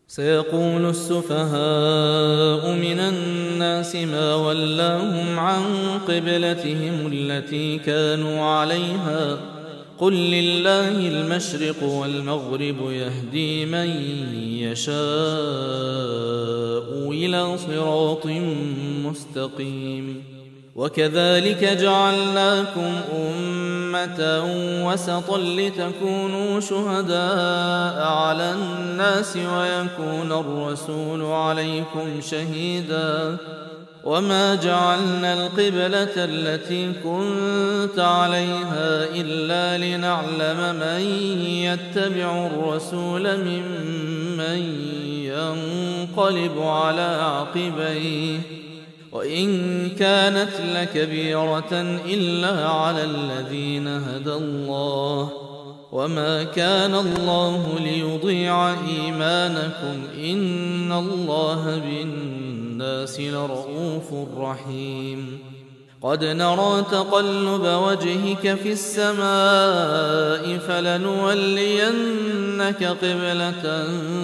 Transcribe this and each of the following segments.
سيقول السفهاء من الناس ما ولاهم عن قبلتهم التي كانوا عليها قل لله المشرق والمغرب يهدي من يشاء إلى صراط مستقيم. وكذلك جعلناكم أمة وسطا لتكونوا شهداء على الناس ويكون الرسول عليكم شهيدا وما جعلنا القبلة التي كنت عليها إلا لنعلم من يتبع الرسول ممن ينقلب على عقبيه وإن كانت لكبيرة إلا على الذين هدى الله وما كان الله ليضيع إيمانكم إن الله بالناس لرؤوف رحيم. قد نرى تقلب وجهك في السماء فلنولينك قبلة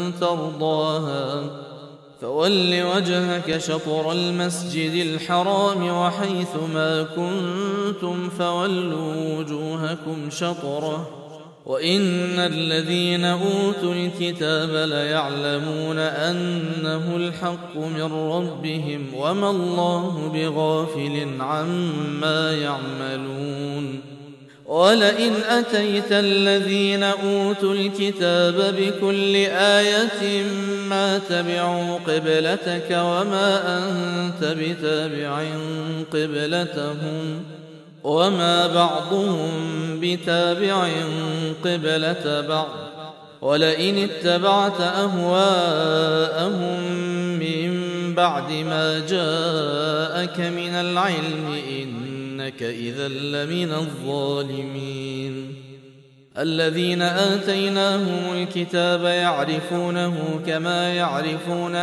ترضاها فول وجهك شطر المسجد الحرام وحيث ما كنتم فولوا وجوهكم شطره وإن الذين أوتوا الكتاب ليعلمون أنه الحق من ربهم وما الله بغافل عما يعملون. ولئن أتيت الذين أوتوا الكتاب بكل آية ما تبعوا قبلتك وما أنت بتابع قبلتهم وما بعضهم بتابع قبلة بعض ولئن اتبعت أهواءهم من بعد ما جاءك من العلم إنك إذا لمن الظالمين. الذين آتيناهم الكتاب يعرفونه كما يعرفون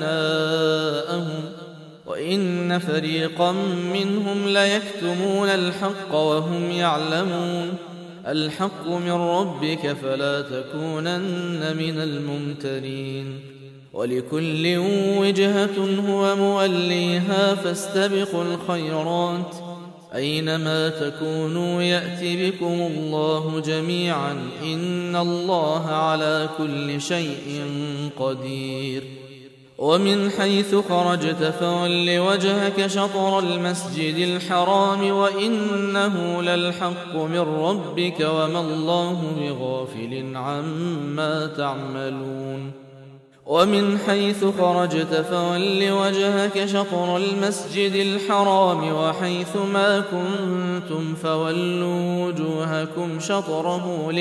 أبناءهم وإن فريقا منهم ليكتمون الحق وهم يعلمون. الحق من ربك فلا تكونن من الممترين. ولكل وجهة هو موليها فاستبقوا الخيرات أينما تكونوا يأتي بكم الله جميعا إن الله على كل شيء قدير. ومن حيث خرجت فول وجهك شطر المسجد الحرام وإنه للحق من ربك وما الله بغافل عما تعملون. ومن حيث خرجت فول وجهك شطر المسجد الحرام وحيث ما كنتم فولوا وجوهكم شطره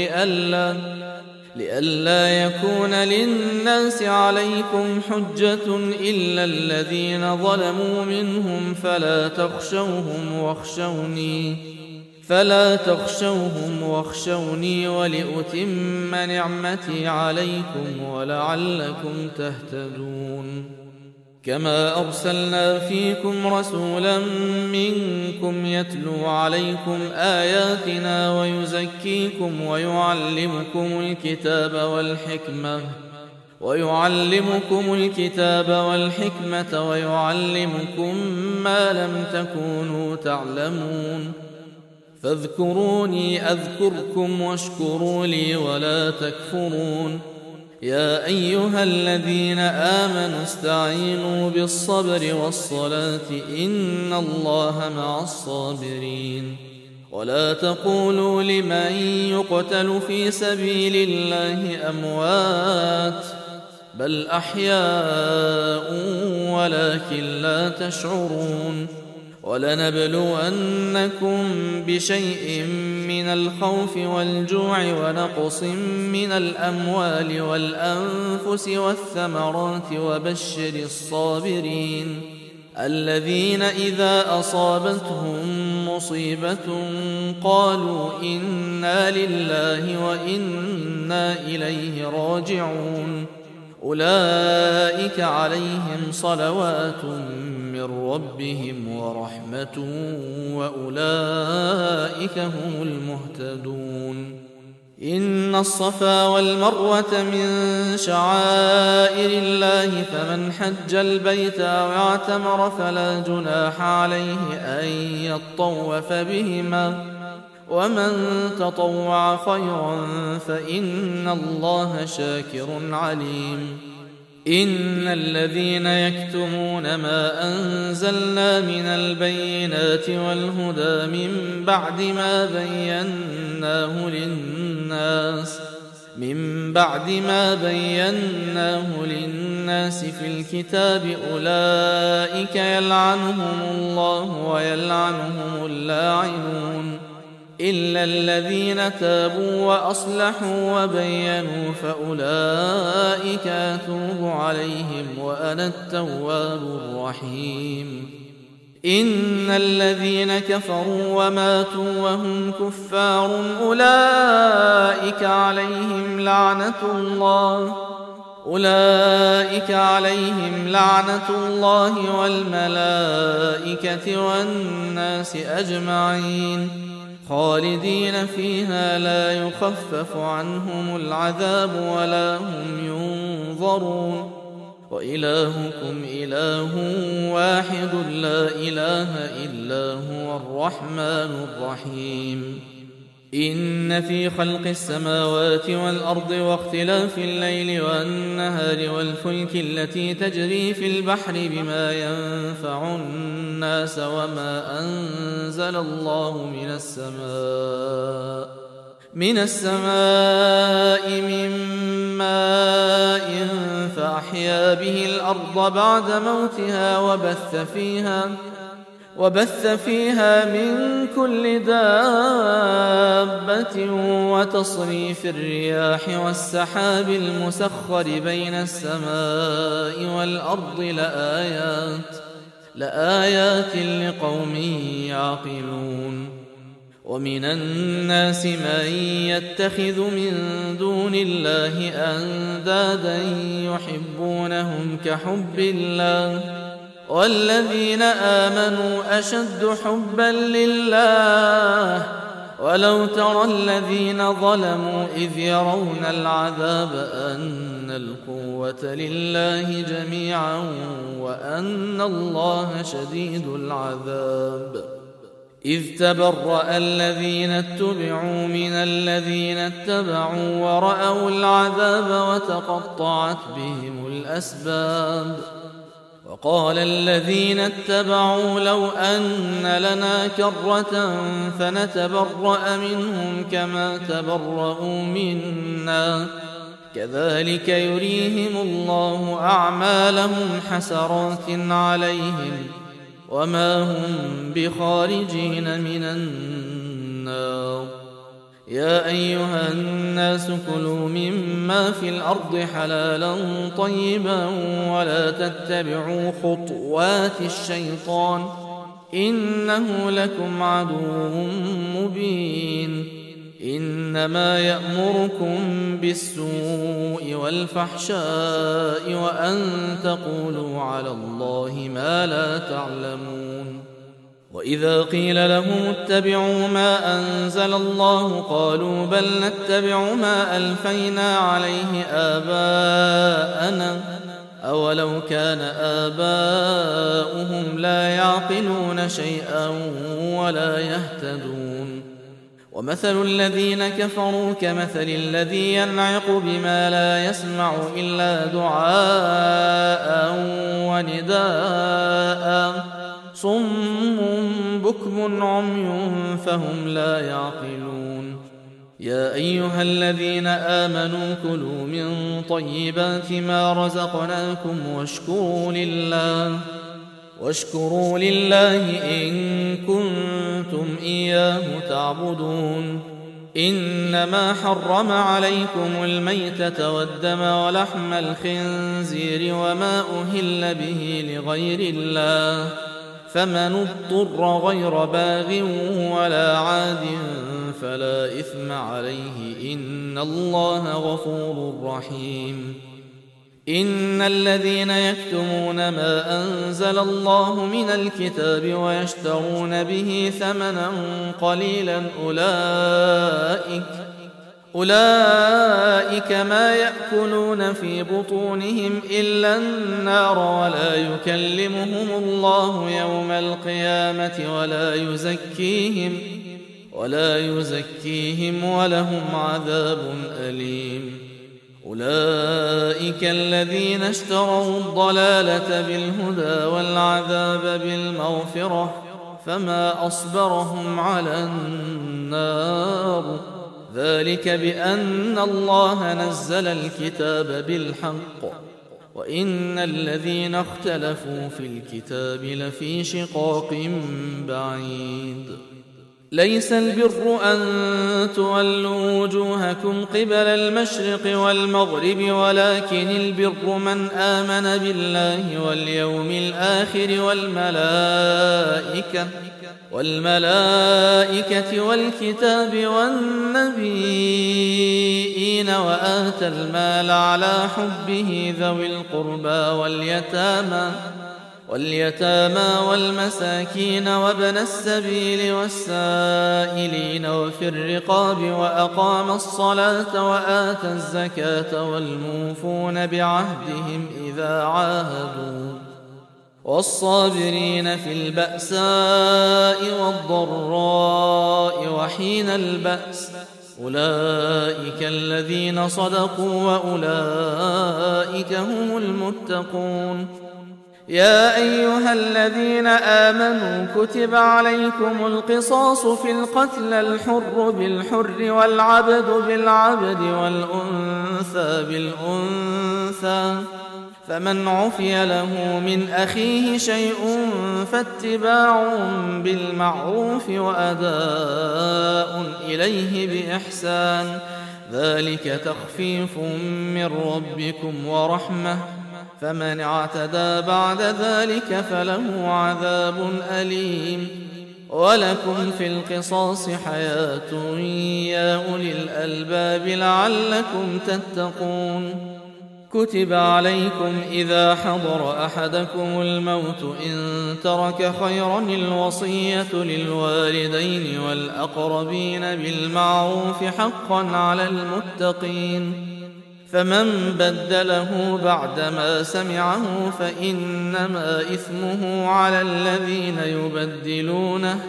لئلا يكون للناس عليكم حجة إلا الذين ظلموا منهم فلا تخشوهم واخشوني ولأتم نعمتي عليكم ولعلكم تهتدون. كما أرسلنا فيكم رسولا منكم يتلو عليكم آياتنا ويزكيكم ويعلمكم الكتاب والحكمة ويعلمكم ما لم تكونوا تعلمون. فاذكروني أذكركم واشكروا لي ولا تكفرون. يا أيها الذين آمنوا استعينوا بالصبر والصلاة إن الله مع الصابرين. ولا تقولوا لمن يقتل في سبيل الله أموات بل أحياء ولكن لا تشعرون. ولنبلونكم بشيء من الخوف والجوع ونقص من الأموال والأنفس والثمرات وبشر الصابرين الذين إذا أصابتهم مصيبة قالوا إنا لله وإنا إليه راجعون. أولئك عليهم صلوات من ربهم ورحمة وأولئك هم المهتدون. إن الصفا والمروة من شعائر الله فمن حج البيت أو اعتمر فلا جناح عليه أن يطوف بهما ومن تطوع خيرا فإن الله شاكر عليم إن الذين يكتمون ما أنزلنا من البينات والهدى من بعد ما بيناه للناس في الكتاب أولئك يلعنهم الله ويلعنهم اللاعنون إلا الذين تابوا وأصلحوا وبينوا فأولئك أتوب عليهم وأنا التواب الرحيم إن الذين كفروا وماتوا وهم كفار أولئك عليهم لعنة الله والملائكة والناس أجمعين خالدين فيها لا يخفف عنهم العذاب ولا هم ينظرون وإلهكم إله واحد لا إله إلا هو الرحمن الرحيم إن في خلق السماوات والأرض واختلاف الليل والنهار والفلك التي تجري في البحر بما ينفع الناس وما أنزل الله من السماء من ماء فأحيا به الأرض بعد موتها وبث فيها من كل دابة وتصريف الرياح والسحاب المسخر بين السماء والأرض لآيات لقوم يعقلون ومن الناس من يتخذ من دون الله أندادا يحبونهم كحب الله والذين آمنوا أشد حبا لله ولو ترى الذين ظلموا إذ يرون العذاب أن القوة لله جميعا وأن الله شديد العذاب إذ تبرأ الذين اتبعوا من الذين اتبعوا ورأوا العذاب وتقطعت بهم الأسباب وقال الذين اتبعوا لو أن لنا كرة فنتبرأ منهم كما تبرؤوا منا كذلك يريهم الله أعمالهم حسرات عليهم وما هم بخارجين من النار يا أيها الناس كلوا مما في الأرض حلالا طيبا ولا تتبعوا خطوات الشيطان إنه لكم عدو مبين إنما يأمركم بالسوء والفحشاء وأن تقولوا على الله ما لا تعلمون وإذا قيل لهم اتبعوا ما أنزل الله قالوا بل نتبع ما ألفينا عليه آباءنا أولو كان آباؤهم لا يعقلون شيئا ولا يهتدون ومثل الذين كفروا كمثل الذي ينعق بما لا يسمع إلا دعاء ونداء صم بكم عمي فهم لا يعقلون يا أيها الذين آمنوا كلوا من طيبات ما رزقناكم واشكروا لله إن كنتم إياه تعبدون إنما حرم عليكم الميتة والدم ولحم الخنزير وما أهل به لغير الله فمن اضطر غير باغ ولا عاد فلا إثم عليه إن الله غفور رحيم إن الذين يكتمون ما أنزل الله من الكتاب ويشترون به ثمنا قليلا أولئك ما يأكلون في بطونهم إلا النار ولا يكلمهم الله يوم القيامة ولا يزكيهم ولهم عذاب أليم. أولئك الذين اشتروا الضلالة بالهدى والعذاب بالمغفرة فما أصبرهم على النار. ذلك بأن الله نزل الكتاب بالحق وإن الذين اختلفوا في الكتاب لفي شقاق بعيد. ليس البر أن تولوا وجوهكم قبل المشرق والمغرب ولكن البر من آمن بالله واليوم الآخر والملائكة والكتاب والنبيين وآتى المال على حبه ذوي القربى واليتامى والمساكين وابن السبيل والسائلين وفي الرقاب وأقام الصلاة وآتى الزكاة والموفون بعهدهم إذا عاهدوا والصابرين في البأساء والضراء وحين البأس. أولئك الذين صدقوا وأولئك هم المتقون. يا أيها الذين آمنوا كتب عليكم القصاص في القتل الحر بالحر والعبد بالعبد والأنثى بالأنثى فمن عفي له من أخيه شيء فاتباع بالمعروف وأداء إليه بإحسان ذلك تخفيف من ربكم ورحمة فمن اعتدى بعد ذلك فله عذاب أليم. ولكم في القصاص حياة يا أولي الألباب لعلكم تتقون. كتب عليكم إذا حضر أحدكم الموت إن ترك خيرا الوصية للوالدين والأقربين بالمعروف حقا على المتقين. فمن بدله بعدما سمعه فإنما إثمه على الذين يبدلونه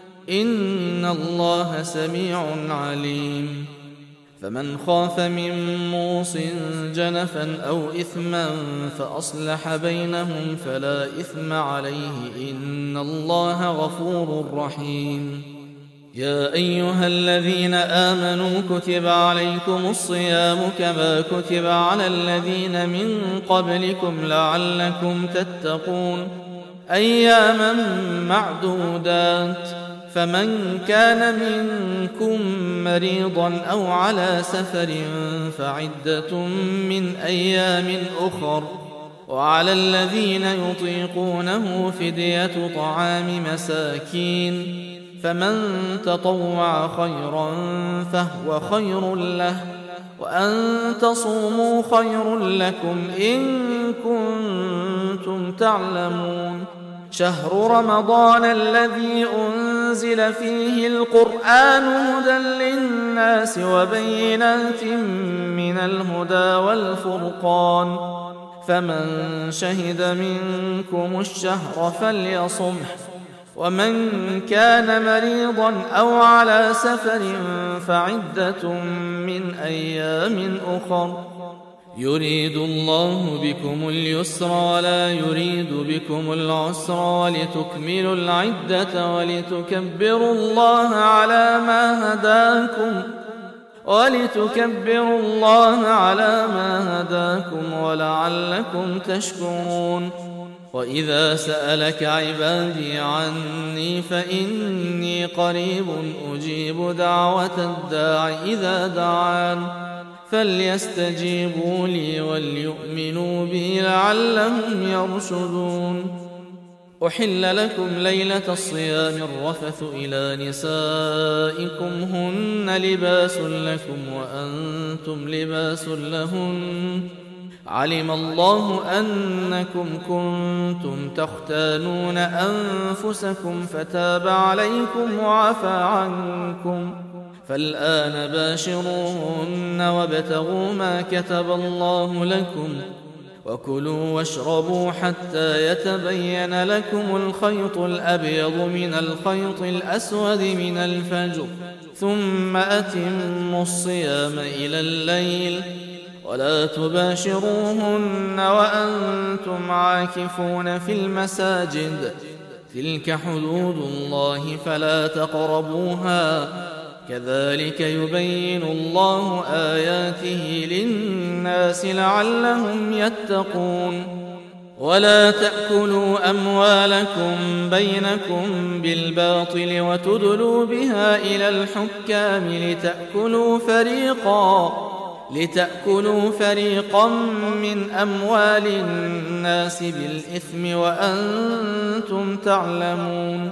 إن الله سميع عليم. فمن خاف من موص جنفا أو إثما فأصلح بينهم فلا إثم عليه إن الله غفور رحيم. يا أيها الذين آمنوا كتب عليكم الصيام كما كتب على الذين من قبلكم لعلكم تتقون أياما معدودات. فمن كان منكم مريضا أو على سفر فعدة من أيام أخر وعلى الذين يطيقونه فدية طعام مساكين فمن تطوع خيرا فهو خير له وأن تصوموا خير لكم إن كنتم تعلمون. شهر رمضان الذي أنزل فيه القرآن هدى للناس وبينات من الهدى والفرقان فمن شهد منكم الشهر فليصمه ومن كان مريضا أو على سفر فعدة من أيام أخر يريد الله بكم اليسر ولا يريد بكم العسر ولتكملوا العدة ولتكبروا الله على ما هداكم ولعلكم تشكرون. وإذا سألك عبادي عني فإني قريب أجيب دعوة الداع إذا دعان فليستجيبوا لي وليؤمنوا بي لعلهم يرشدون. أحل لكم ليلة الصيام الرفث إلى نسائكم هن لباس لكم وأنتم لباس لهن علم الله أنكم كنتم تختانون أنفسكم فتاب عليكم وعفى عنكم فالآن باشروهن وابتغوا ما كتب الله لكم وكلوا واشربوا حتى يتبين لكم الخيط الأبيض من الخيط الأسود من الفجر ثم أتموا الصيام إلى الليل ولا تباشروهن وأنتم عاكفون في المساجد تلك حدود الله فلا تقربوها كذلك يبين الله آياته للناس لعلهم يتقون ولا تأكلوا أموالكم بينكم بالباطل وتدلوا بها إلى الحكام لتأكلوا فريقا من أموال الناس بالإثم وأنتم تعلمون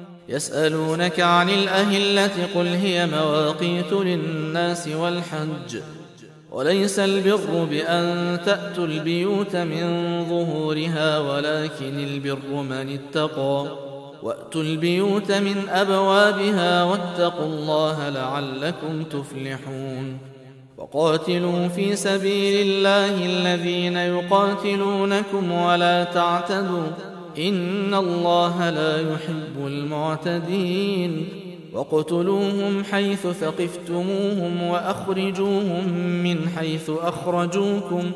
يسألونك عن الأهلة قل هي مواقيت للناس والحج وليس البر بأن تأتوا البيوت من ظهورها ولكن البر من اتقى وأتوا البيوت من أبوابها واتقوا الله لعلكم تفلحون وقاتلوا في سبيل الله الذين يقاتلونكم ولا تعتدوا إن الله لا يحب المعتدين واقتلوهم حيث ثقفتموهم وأخرجوهم من حيث أخرجوكم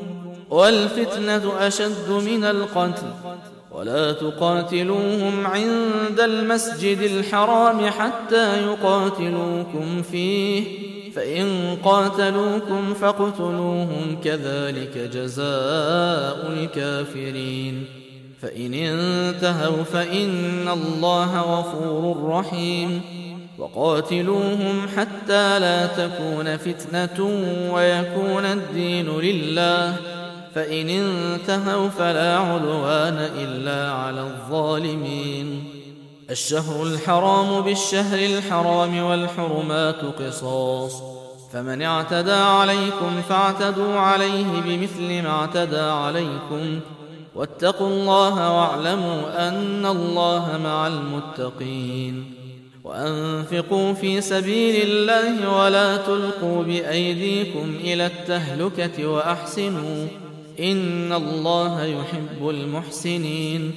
والفتنة أشد من القتل ولا تقاتلوهم عند المسجد الحرام حتى يقاتلوكم فيه فإن قاتلوكم فاقتلوهم كذلك جزاء الكافرين فإن انتهوا فإن الله غفور رحيم وقاتلوهم حتى لا تكون فتنة ويكون الدين لله فإن انتهوا فلا عدوان إلا على الظالمين الشهر الحرام بالشهر الحرام والحرمات قصاص فمن اعتدى عليكم فاعتدوا عليه بمثل ما اعتدى عليكم واتقوا الله واعلموا أن الله مع المتقين وأنفقوا في سبيل الله ولا تلقوا بأيديكم إلى التهلكة وأحسنوا إن الله يحب المحسنين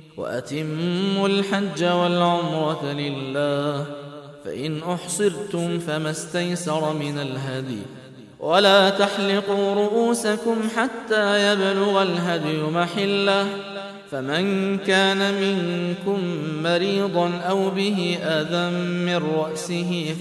وأتموا الحج والعمرة لله فإن أحصرتم فما استيسر من الهدي ولا تحلقوا رؤوسكم حتى يبلغ الهدي محله فمن كان منكم مريضا أو به أذى من رأسه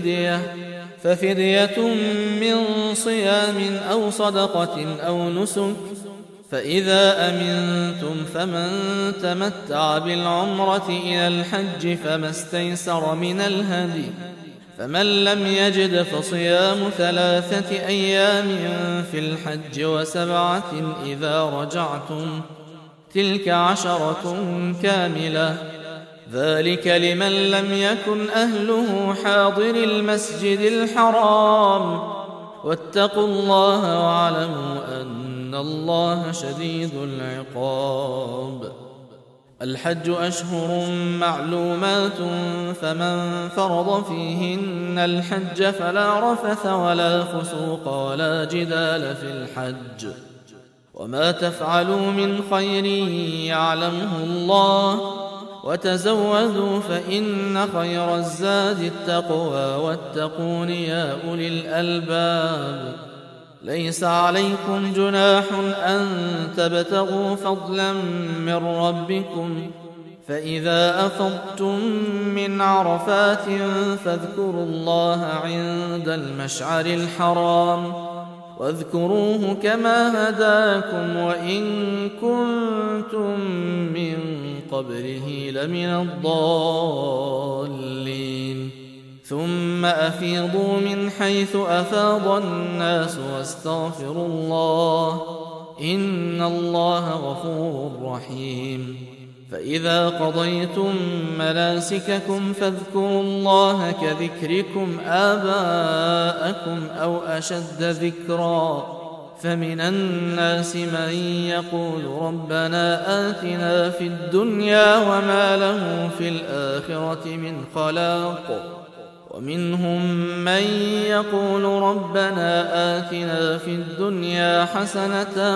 ففدية من صيام أو صدقة أو نسك فإذا أمنتم فمن تمتع بالعمرة إلى الحج فما استيسر من الهدي فمن لم يجد فصيام 3 أيام في الحج و7 إذا رجعتم تلك 10 كاملة ذلك لمن لم يكن أهله حاضر المسجد الحرام واتقوا الله واعلموا أن الله شديد العقاب الحج أشهر معلومات فمن فرض فيهن الحج فلا رفث ولا فسوق ولا جدال في الحج وما تفعلوا من خير يعلمه الله وتزودوا فإن خير الزاد التقوى واتقون يا أولي الألباب ليس عليكم جناح أن تبتغوا فضلا من ربكم فإذا أفضتم من عرفات فاذكروا الله عند المشعر الحرام واذكروه كما هداكم وإن كنتم من قبله لمن الضالين ثم أفيضوا من حيث أفاض الناس واستغفروا الله إن الله غفور رحيم فإذا قضيتم مناسككم فاذكروا الله كذكركم آباءكم أو أشد ذكرا فمن الناس من يقول ربنا آتنا في الدنيا وما له في الآخرة من خلاق ومنهم من يقول ربنا آتنا في الدنيا حسنة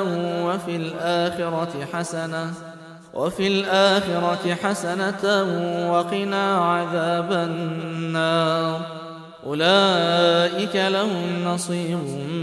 وفي الآخرة حسنة وقنا عذاب النار أولئك لهم نصيب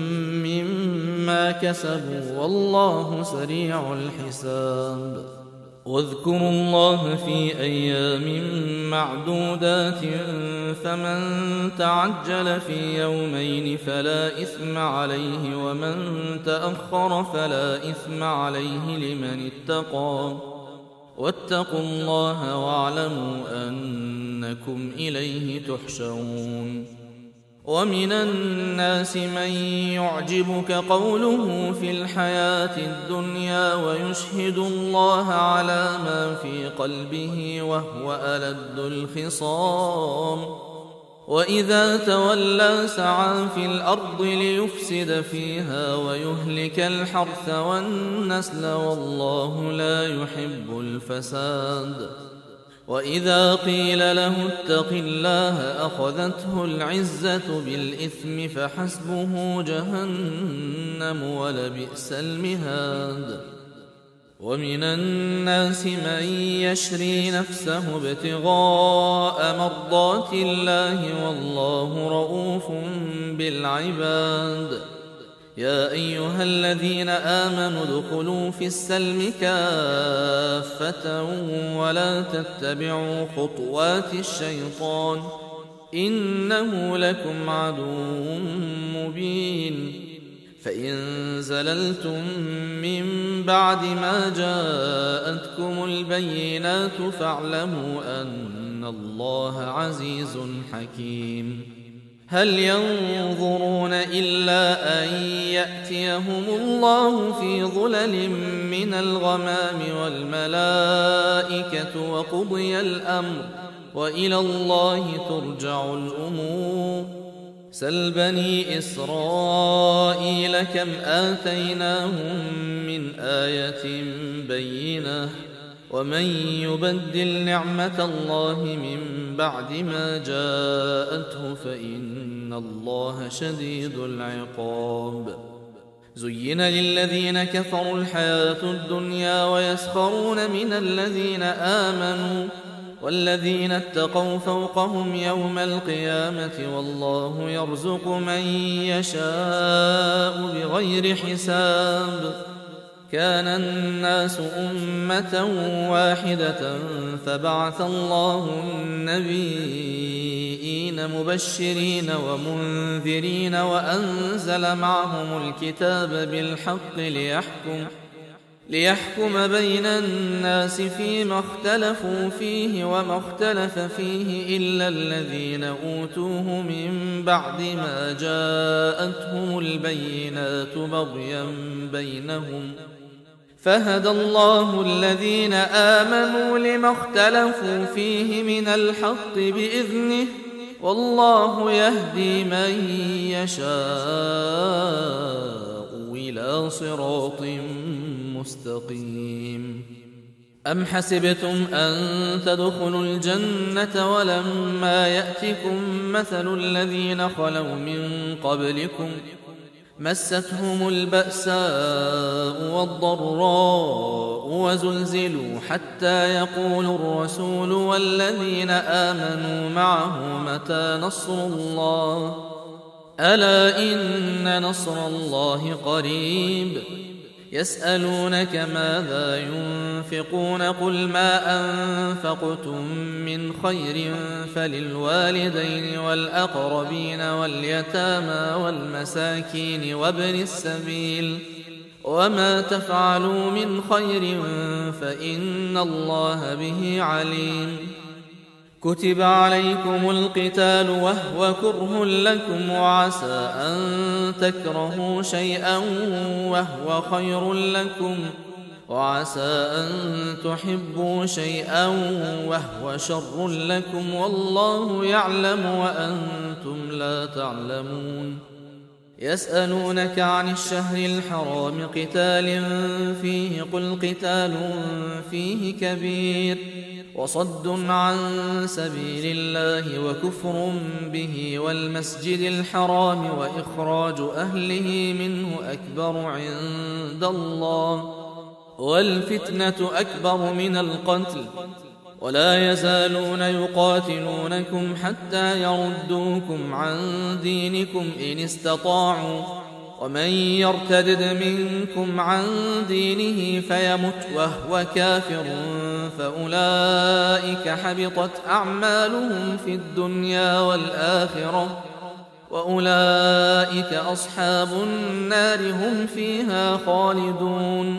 مما كسبوا والله سريع الحساب. واذكروا الله في أيام معدودات فمن تعجل في يومين فلا إثم عليه ومن تأخر فلا إثم عليه لمن اتقى واتقوا الله واعلموا أنكم إليه تحشرون. ومن الناس من يعجبك قوله في الحياة الدنيا ويشهد الله على ما في قلبه وهو ألد الخصام وإذا تولى سعى في الأرض ليفسد فيها ويهلك الحرث والنسل والله لا يحب الفساد. وإذا قيل له اتق الله أخذته العزة بالإثم فحسبه جهنم ولبئس المهاد. ومن الناس من يشري نفسه ابتغاء مرضات الله والله رؤوف بالعباد. يا أيها الذين آمنوا ادخلوا في السلم كافة ولا تتبعوا خطوات الشيطان إنه لكم عدو مبين. فإن زللتم من بعد ما جاءتكم البينات فاعلموا أن الله عزيز حكيم. هل ينظرون إلا أن يأتيهم الله في ظلل من الغمام والملائكة وقضي الأمر وإلى الله ترجع الأمور. سل بني إسرائيل كم آتيناهم من آية بينة ومن يبدل نعمة الله من بعد ما جاءته فإن الله شديد العقاب. زين للذين كفروا الحياة الدنيا ويسخرون من الذين آمنوا والذين اتقوا فوقهم يوم القيامة والله يرزق من يشاء بغير حساب. كان الناس أمة واحدة فبعث الله النبيين مبشرين ومنذرين وأنزل معهم الكتاب بالحق ليحكم بين الناس فيما اختلفوا فيه وما اختلف فيه إلا الذين أوتوه من بعد ما جاءتهم البينات بغيا بينهم فهدى الله الذين آمنوا لما اختلفوا فيه من الحق بإذنه والله يهدي من يشاء إلى صراط مستقيم. أم حسبتم أن تدخلوا الجنة ولما يأتكم مثل الذين خلوا من قبلكم مستهم البأساء والضراء وزلزلوا حتى يقول الرسول والذين آمنوا معه متى نصر الله ألا إن نصر الله قريب. يسألونك ماذا ينفقون قل ما أنفقتم من خير فللوالدين والأقربين واليتامى والمساكين وابن السبيل وما تفعلوا من خير فإن الله به عليم. كتب عليكم القتال وهو كره لكم وعسى أن تكرهوا شيئا وهو خير لكم وعسى أن تحبوا شيئا وهو شر لكم والله يعلم وأنتم لا تعلمون. يسألونك عن الشهر الحرام قتال فيه قل قتال فيه كبير وصد عن سبيل الله وكفر به والمسجد الحرام وإخراج أهله منه أكبر عند الله والفتنة أكبر من القتل ولا يزالون يقاتلونكم حتى يردوكم عن دينكم إن استطاعوا ومن يرتدد منكم عن دينه فيمت وهو كافر فأولئك حبطت أعمالهم في الدنيا والآخرة وأولئك أصحاب النار هم فيها خالدون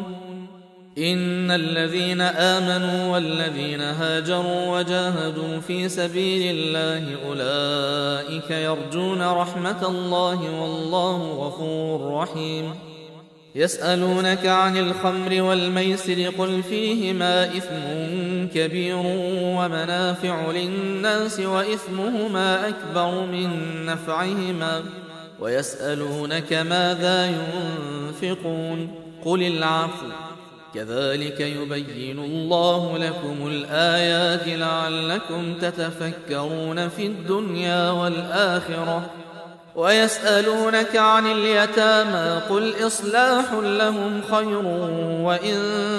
إن الذين آمنوا والذين هاجروا وجاهدوا في سبيل الله أولئك يرجون رحمة الله والله غفور رحيم يسألونك عن الخمر والميسر قل فيهما إثم كبير ومنافع للناس وإثمهما أكبر من نفعهما ويسألونك ماذا ينفقون قل العفو كذلك يبين الله لكم الآيات لعلكم تتفكرون في الدنيا والآخرة ويسألونك عن اليتامى قل إصلاح لهم خير وإن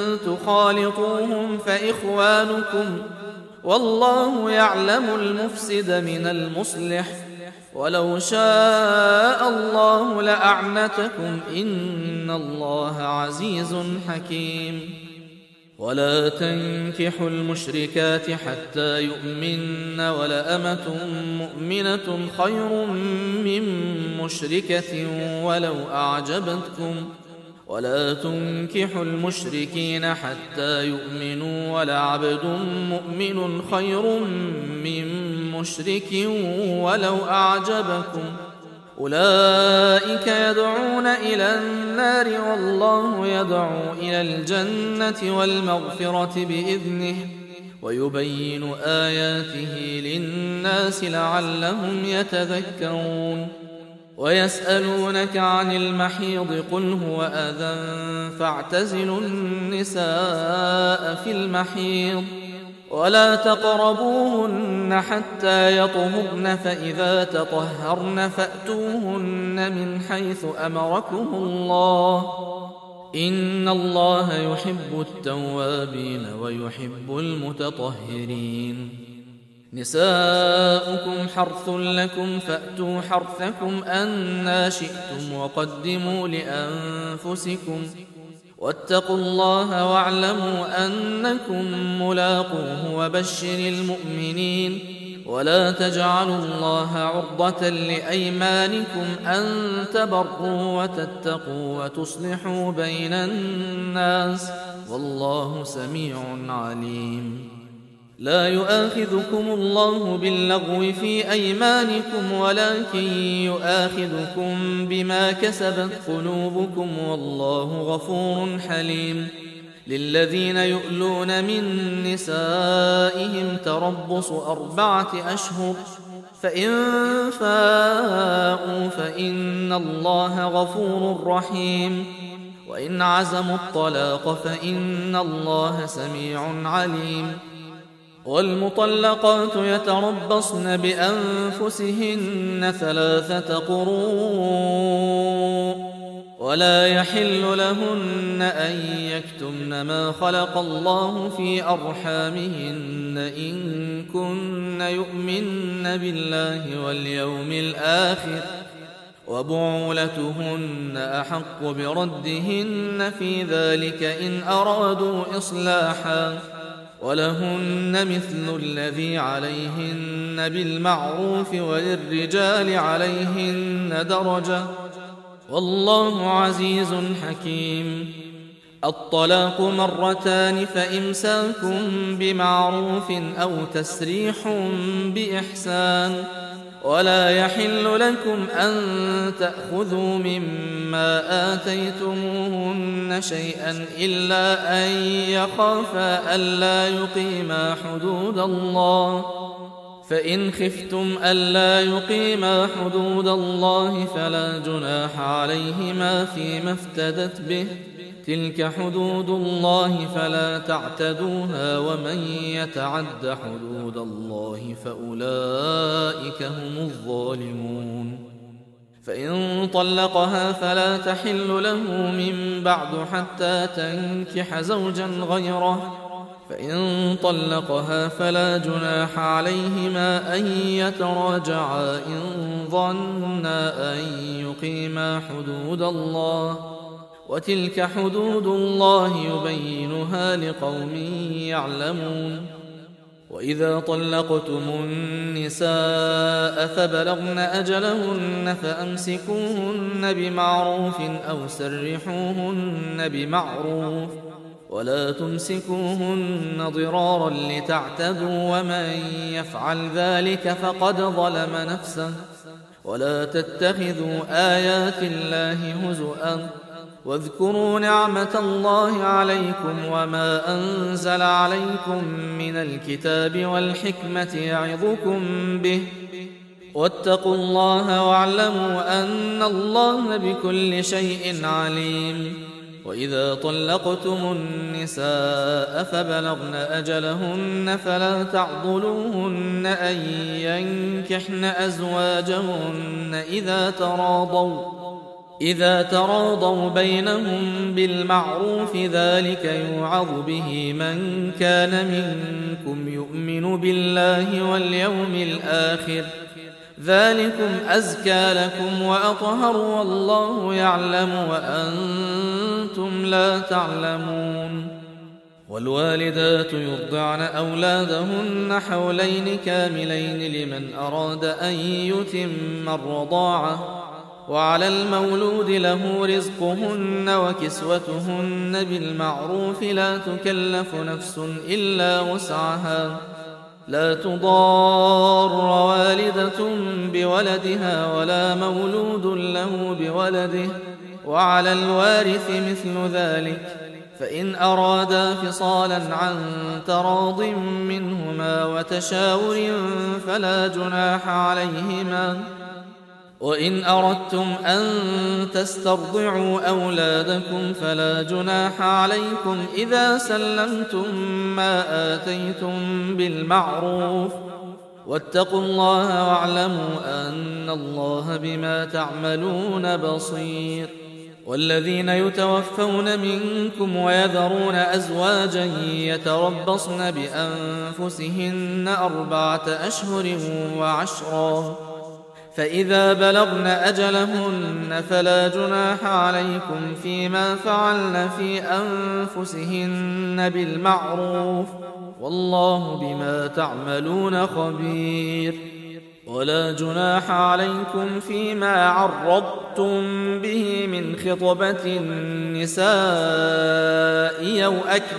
تخالطوهم فإخوانكم والله يعلم المفسد من المصلح ولو شاء الله لأعنتكم إن الله عزيز حكيم ولا تنكحوا المشركات حتى يؤمن ولأمة مؤمنة خير من مشركة ولو أعجبتكم ولا تنكحوا المشركين حتى يؤمنوا ولعبد مؤمن خير من مشرك ولو أعجبكم أولئك يدعون إلى النار والله يدعو إلى الجنة والمغفرة بإذنه ويبين آياته للناس لعلهم يتذكرون ويسألونك عن المحيض قل هو أذى فاعتزلوا النساء في المحيض ولا تقربوهن حتى يطهرن فإذا تطهرن فأتوهن من حيث أمركم الله إن الله يحب التوابين ويحب المتطهرين نساؤكم حرث لكم فأتوا حرثكم أنى شئتم وقدموا لأنفسكم واتقوا الله واعلموا أنكم ملاقوه وبشر المؤمنين ولا تجعلوا الله عرضة لأيمانكم أن تبروا وتتقوا وتصلحوا بين الناس والله سميع عليم لا يؤاخذكم الله باللغو في أيمانكم ولكن يؤاخذكم بما كسبت قلوبكم والله غفور حليم للذين يؤلون من نسائهم تربص 4 أشهر فإن فاءوا فإن الله غفور رحيم وإن عزموا الطلاق فإن الله سميع عليم والمطلقات يتربصن بأنفسهن 3 قروء ولا يحل لهن أن يكتمن ما خلق الله في أرحامهن إن كن يؤمن بالله واليوم الآخر وبعولتهن أحق بردهن في ذلك إن أرادوا إصلاحا ولهن مثل الذي عليهن بالمعروف وللرجال عليهن درجة والله عزيز حكيم الطلاق 2 مرتان فإمساك بمعروف أو تسريح بإحسان ولا يحل لكم أن تأخذوا مما آتيتموهن شيئا إلا أن يخافا ألا يقيما حدود الله فإن خفتم ألا يقيما حدود الله فلا جناح عليهما فيما افتدت به، تلك حدود الله فلا تعتدوها، ومن يتعد حدود الله فأولئك هم الظالمون. فإن طلقها فلا تحل له من بعد حتى تنكح زوجا غيره، فإن طلقها فلا جناح عليهما أن يتراجعا إن ظنا أن يقيما حدود الله، وتلك حدود الله يبينها لقوم يعلمون. وإذا طلقتم النساء فبلغن أجلهن فأمسكوهن بمعروف أو سرحوهن بمعروف، ولا تمسكوهن ضرارا لتعتدوا، ومن يفعل ذلك فقد ظلم نفسه. ولا تتخذوا آيات الله هزؤا، واذكروا نعمة الله عليكم وما أنزل عليكم من الكتاب والحكمة يعظكم به، واتقوا الله واعلموا أن الله بكل شيء عليم. وإذا طلقتم النساء فبلغن أجلهن فلا تعضلوهن أن ينكحن أزواجهن إذا تراضوا بينهم بالمعروف، ذلك يوعظ به من كان منكم يؤمن بالله واليوم الآخر، ذلكم أزكى لكم وأطهر، والله يعلم وأنتم لا تعلمون. والوالدات يرضعن أولادهن حولين كاملين لمن أراد أن يتم الرضاعة، وعلى المولود له رزقهن وكسوتهن بالمعروف، لا تكلف نفس إلا وسعها، لا تضار والدة بولدها ولا مولود له بولده، وعلى الوارث مثل ذلك، فإن أرادا فصالا عن تراض منهما وتشاور فلا جناح عليهما. وإن أردتم أن تسترضعوا أولادكم فلا جناح عليكم إذا سلمتم ما آتيتم بالمعروف، واتقوا الله واعلموا أن الله بما تعملون بصير. والذين يتوفون منكم ويذرون أزواجا يتربصن بأنفسهن 4 أشهر وعشرا، فإذا بلغن أجلهن فلا جناح عليكم فيما فعلن في أنفسهن بالمعروف، والله بما تعملون خبير. ولا جناح عليكم فيما عرضتم به من خطبة النساء أو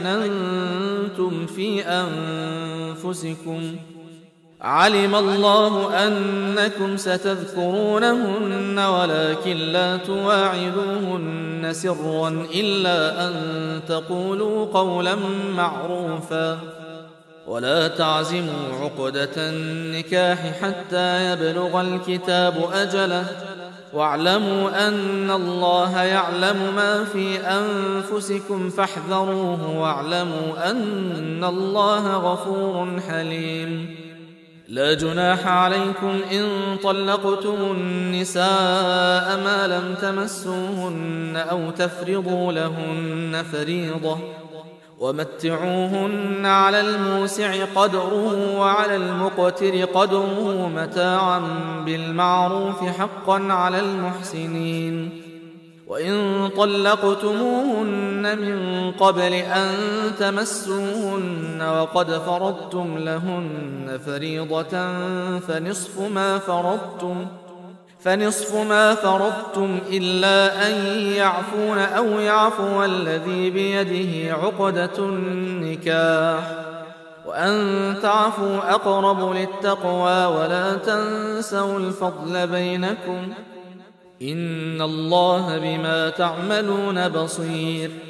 أكننتم في أنفسكم، علم الله أنكم ستذكرونهن ولكن لا تواعدوهن سرا إلا أن تقولوا قولا معروفا، ولا تعزموا عقدة النكاح حتى يبلغ الكتاب أجله، واعلموا أن الله يعلم ما في أنفسكم فاحذروه، واعلموا أن الله غفور حليم. لا جناح عليكم إن طلقتم النساء ما لم تمسوهن أو تفرضوا لهن فريضة، ومتعوهن على الموسع قدره وعلى المقتر قدره متاعا بالمعروف حقا على المحسنين. وإن طلقتموهن من قبل أن تمسوهن وقد فرضتم لهن فريضة فنصف ما فرضتم إلا أن يعفون أو يعفو الذي بيده عقدة النكاح، وأن تعفوا أقرب للتقوى، ولا تنسوا الفضل بينكم، إن الله بما تعملون بصير.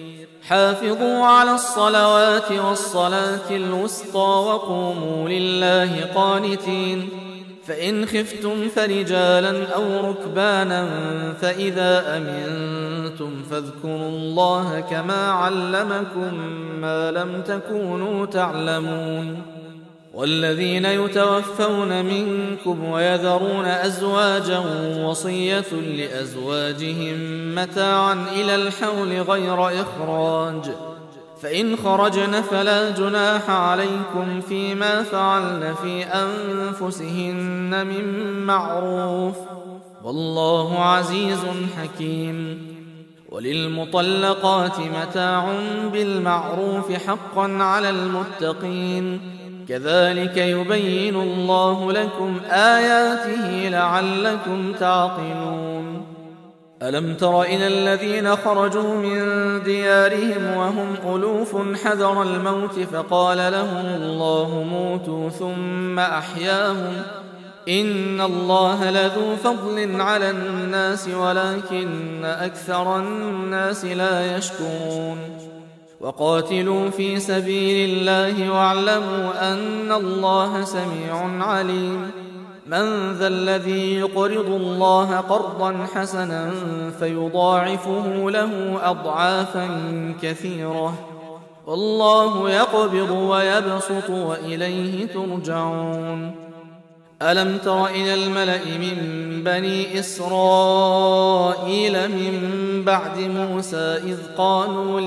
حافظوا على الصلوات والصلاة الوسطى وقوموا لله قانتين فإن خفتم فرجالا أو ركبانا فإذا أمنتم فاذكروا الله كما علمكم ما لم تكونوا تعلمون والذين يتوفون منكم ويذرون أزواجا وصية لأزواجهم متاعا إلى الحول غير إخراج فإن خرجن فلا جناح عليكم فيما فعلن في أنفسهن من معروف والله عزيز حكيم وللمطلقات متاع بالمعروف حقا على المتقين كذلك يبين الله لكم آياته لعلكم تعقلون ألم تر إلى الذين خرجوا من ديارهم وهم ألوف حذر الموت فقال لهم الله موتوا ثم أحياهم إن الله لذو فضل على الناس ولكن أكثر الناس لا يشكرون وقاتلوا في سبيل الله واعلموا أن الله سميع عليم من ذا الذي يقرض الله قرضا حسنا فيضاعفه له أضعافا كثيرة والله يقبض ويبسط وإليه ترجعون ألم تر إلى الملأ من بني إسرائيل من بعد موسى إذ قالوا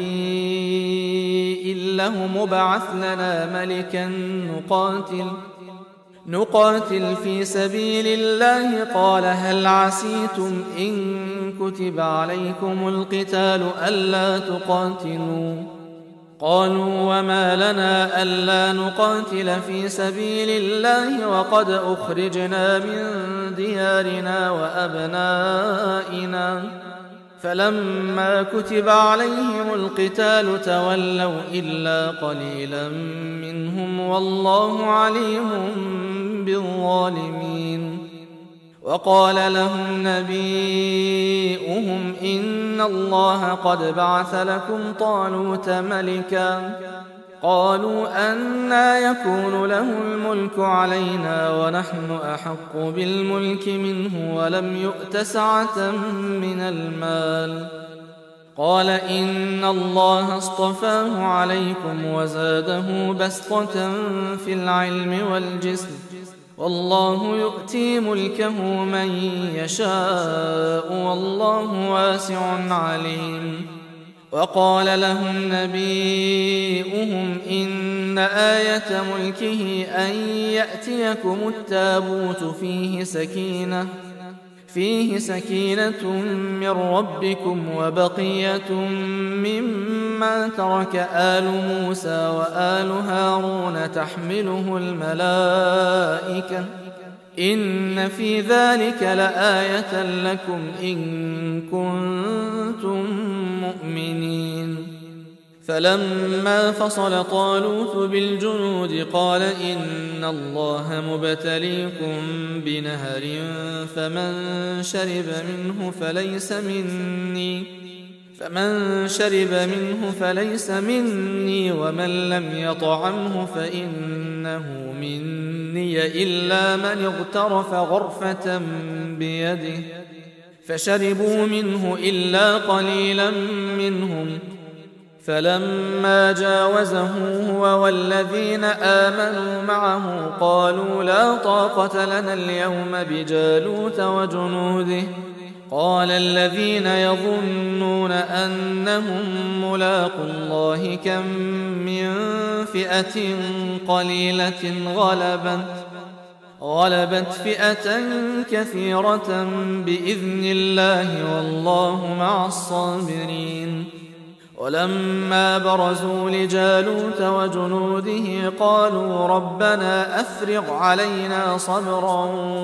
لنبي له مبعث لنا ملكا نقاتل في سبيل الله قال هل عسيتم إن كتب عليكم القتال ألا تقاتلوا قالوا وما لنا ألا نقاتل في سبيل الله وقد أخرجنا من ديارنا وأبنائنا فلما كتب عليهم القتال تولوا إلا قليلا منهم والله عليم بالظالمين وقال لهم نبيؤهم إن الله قد بعث لكم طالوت ملكا قالوا أنى يكون له الملك علينا ونحن أحق بالملك منه ولم يؤت سعة من المال قال إن الله اصطفاه عليكم وزاده بسطة في العلم والجسم والله يؤتي ملكه من يشاء والله واسع عليم وقال لهم نبيؤهم إن آية ملكه أن يأتيكم التابوت فيه سكينة من ربكم وبقية مما ترك آل موسى وآل هارون تحمله الملائكة إن في ذلك لآية لكم إن كنتم مؤمنين فلما فصل طالوت بالجنود قال إن الله مبتليكم بنهر فمن شرب منه فليس مني ومن لم يطعمه فإنه مني إلا من اغترف غرفة بيده فشربوا منه إلا قليلا منهم فلما جاوزه هو والذين آمنوا معه قالوا لا طاقة لنا اليوم بجالوت وجنوده قال الذين يظنون أنهم ملاقو الله كم من فئة قليلة غلبت فئة كثيرة بإذن الله والله مع الصابرين ولما برزوا لجالوت وجنوده قالوا ربنا أفرغ علينا صبرا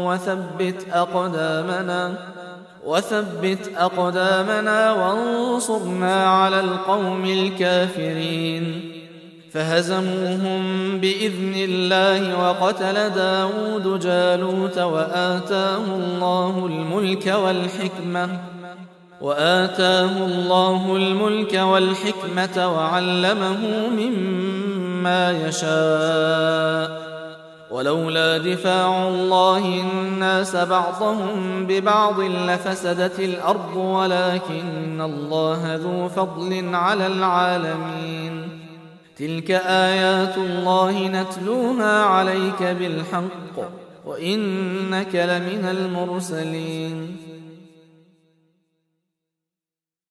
وثبت أقدامنا وانصرنا على القوم الكافرين فهزموهم بإذن الله وقتل داود جالوت وآتاه الله الملك وآتاه الله الملك والحكمة وعلمه مما يشاء ولولا دفاع الله الناس بعضهم ببعض لفسدت الأرض ولكن الله ذو فضل على العالمين تلك آيات الله نتلوها عليك بالحق وإنك لمن المرسلين